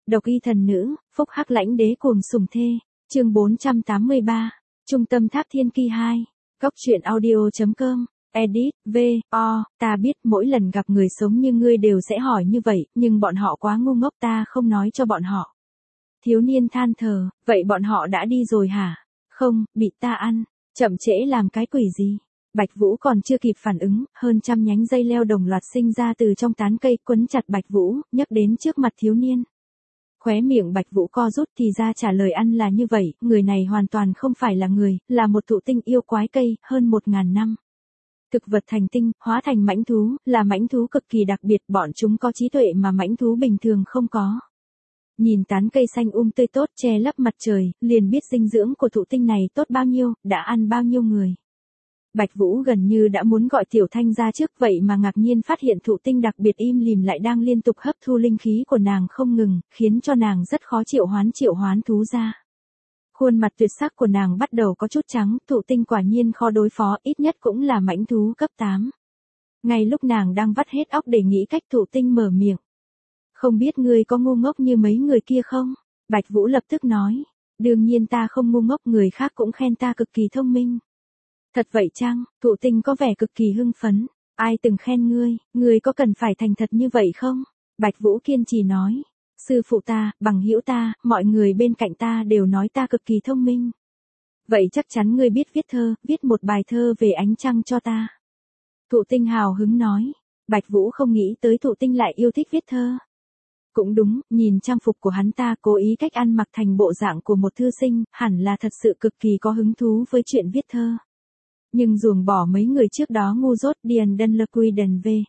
Độc y thần nữ, phúc hắc lãnh đế cuồng sủng thê. Chương 483. Trung tâm tháp thiên ki 2. Góc truyện audio.com. Edit, ta biết mỗi lần gặp người sống như ngươi đều sẽ hỏi như vậy, nhưng bọn họ quá ngu ngốc ta không nói cho bọn họ. Thiếu niên than thở, vậy bọn họ đã đi rồi hả? Không, bị ta ăn, chậm trễ làm cái quỷ gì? Bạch Vũ còn chưa kịp phản ứng, hơn trăm nhánh dây leo đồng loạt sinh ra từ trong tán cây quấn chặt Bạch Vũ, nhấc đến trước mặt thiếu niên. Khóe miệng Bạch Vũ co rút thì ra trả lời ăn là như vậy, người này hoàn toàn không phải là người, là một thụ tinh yêu quái cây, hơn 1000 năm. Thực vật thành tinh, hóa thành mãnh thú, là mãnh thú cực kỳ đặc biệt, bọn chúng có trí tuệ mà mãnh thú bình thường không có. Nhìn tán cây xanh tươi tốt che lấp mặt trời, liền biết dinh dưỡng của thụ tinh này tốt bao nhiêu, đã ăn bao nhiêu người. Bạch Vũ gần như đã muốn gọi Tiểu Thanh ra trước vậy mà ngạc nhiên phát hiện thụ tinh đặc biệt im lìm lại đang liên tục hấp thu linh khí của nàng không ngừng, khiến cho nàng rất khó triệu hoán thú ra. Khuôn mặt tuyệt sắc của nàng bắt đầu có chút trắng, thụ tinh quả nhiên khó đối phó, ít nhất cũng là mãnh thú cấp 8. Ngay lúc nàng đang vắt hết óc để nghĩ cách, thụ tinh mở miệng. Không biết ngươi có ngu ngốc như mấy người kia không? Bạch Vũ lập tức nói. Đương nhiên ta không ngu ngốc, người khác cũng khen ta cực kỳ thông minh. Thật vậy chăng? Thụ tinh có vẻ cực kỳ hưng phấn. Ai từng khen ngươi có cần phải thành thật như vậy không? Bạch Vũ kiên trì nói. Sư phụ ta, bằng hữu ta, mọi người bên cạnh ta đều nói ta cực kỳ thông minh. Vậy chắc chắn ngươi biết viết thơ, viết một bài thơ về ánh trăng cho ta. Thụ tinh hào hứng nói. Bạch Vũ không nghĩ tới thụ tinh lại yêu thích viết thơ. Cũng đúng, nhìn trang phục của hắn ta cố ý cách ăn mặc thành bộ dạng của một thư sinh, hẳn là thật sự cực kỳ có hứng thú với chuyện viết thơ. Nhưng ruồng bỏ mấy người trước đó ngu dốt điền đân lơ quy đần về.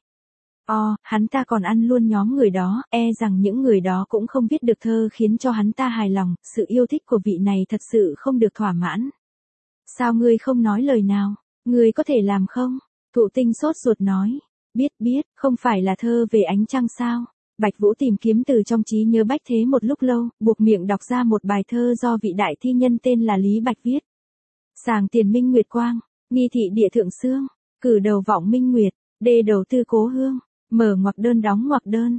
Hắn ta còn ăn luôn nhóm người đó, rằng những người đó cũng không viết được thơ khiến cho hắn ta hài lòng, sự yêu thích của vị này thật sự không được thỏa mãn. Sao ngươi không nói lời nào, ngươi có thể làm không? Thụ tinh sốt ruột nói, biết, không phải là thơ về ánh trăng sao? Bạch Vũ tìm kiếm từ trong trí nhớ bách thế một lúc lâu, buộc miệng đọc ra một bài thơ do vị đại thi nhân tên là Lý Bạch viết. Sàng tiền minh nguyệt quang, nghi thị địa thượng xương, cử đầu vọng minh nguyệt, đê đầu tư cố hương, mở ngoặc đơn đóng ngoặc đơn,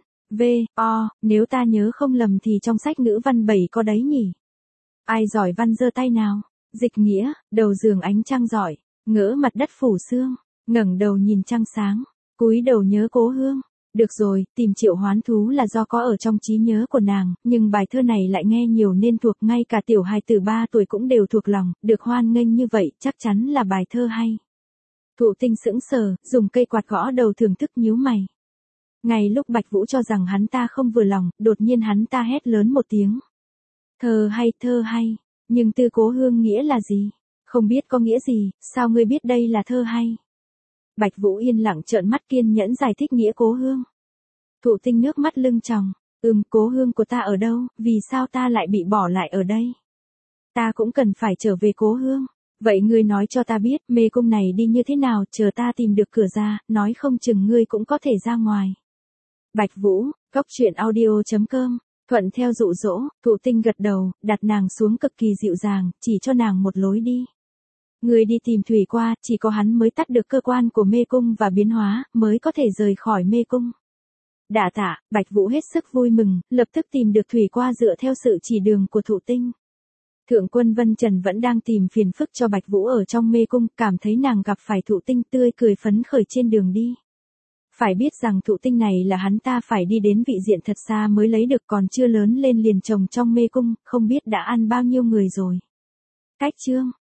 nếu ta nhớ không lầm thì trong sách ngữ văn 7 có đấy nhỉ. Ai giỏi văn giơ tay nào, dịch nghĩa, đầu giường ánh trăng giỏi, ngỡ mặt đất phủ sương, ngẩng đầu nhìn trăng sáng, cúi đầu nhớ cố hương. Được rồi, tìm triệu hoán thú là do có ở trong trí nhớ của nàng, nhưng bài thơ này lại nghe nhiều nên thuộc, ngay cả tiểu hài tử 3 tuổi cũng đều thuộc lòng, được hoan nghênh như vậy, chắc chắn là bài thơ hay. Thụ tinh sững sờ, dùng cây quạt gõ đầu thưởng thức nhíu mày. Ngay lúc Bạch Vũ cho rằng hắn ta không vừa lòng, đột nhiên hắn ta hét lớn một tiếng. Thơ hay, nhưng tư cố hương nghĩa là gì? Không biết có nghĩa gì, sao ngươi biết đây là thơ hay? Bạch Vũ yên lặng trợn mắt kiên nhẫn giải thích nghĩa cố hương. Thụ tinh nước mắt lưng tròng, cố hương của ta ở đâu, vì sao ta lại bị bỏ lại ở đây? Ta cũng cần phải trở về cố hương. Vậy ngươi nói cho ta biết, mê cung này đi như thế nào, chờ ta tìm được cửa ra, nói không chừng ngươi cũng có thể ra ngoài. Bạch Vũ, góc truyện audio.com, thuận theo dụ dỗ, thụ tinh gật đầu, đặt nàng xuống cực kỳ dịu dàng, chỉ cho nàng một lối đi. Người đi tìm thủy qua, chỉ có hắn mới tắt được cơ quan của mê cung và biến hóa, mới có thể rời khỏi mê cung. Đả tạ, Bạch Vũ hết sức vui mừng, lập tức tìm được thủy qua dựa theo sự chỉ đường của thụ tinh. Thượng quân Vân Trần vẫn đang tìm phiền phức cho Bạch Vũ ở trong mê cung, cảm thấy nàng gặp phải thụ tinh tươi cười phấn khởi trên đường đi. Phải biết rằng thụ tinh này là hắn ta phải đi đến vị diện thật xa mới lấy được, còn chưa lớn lên liền trồng trong mê cung, không biết đã ăn bao nhiêu người rồi. Cách chương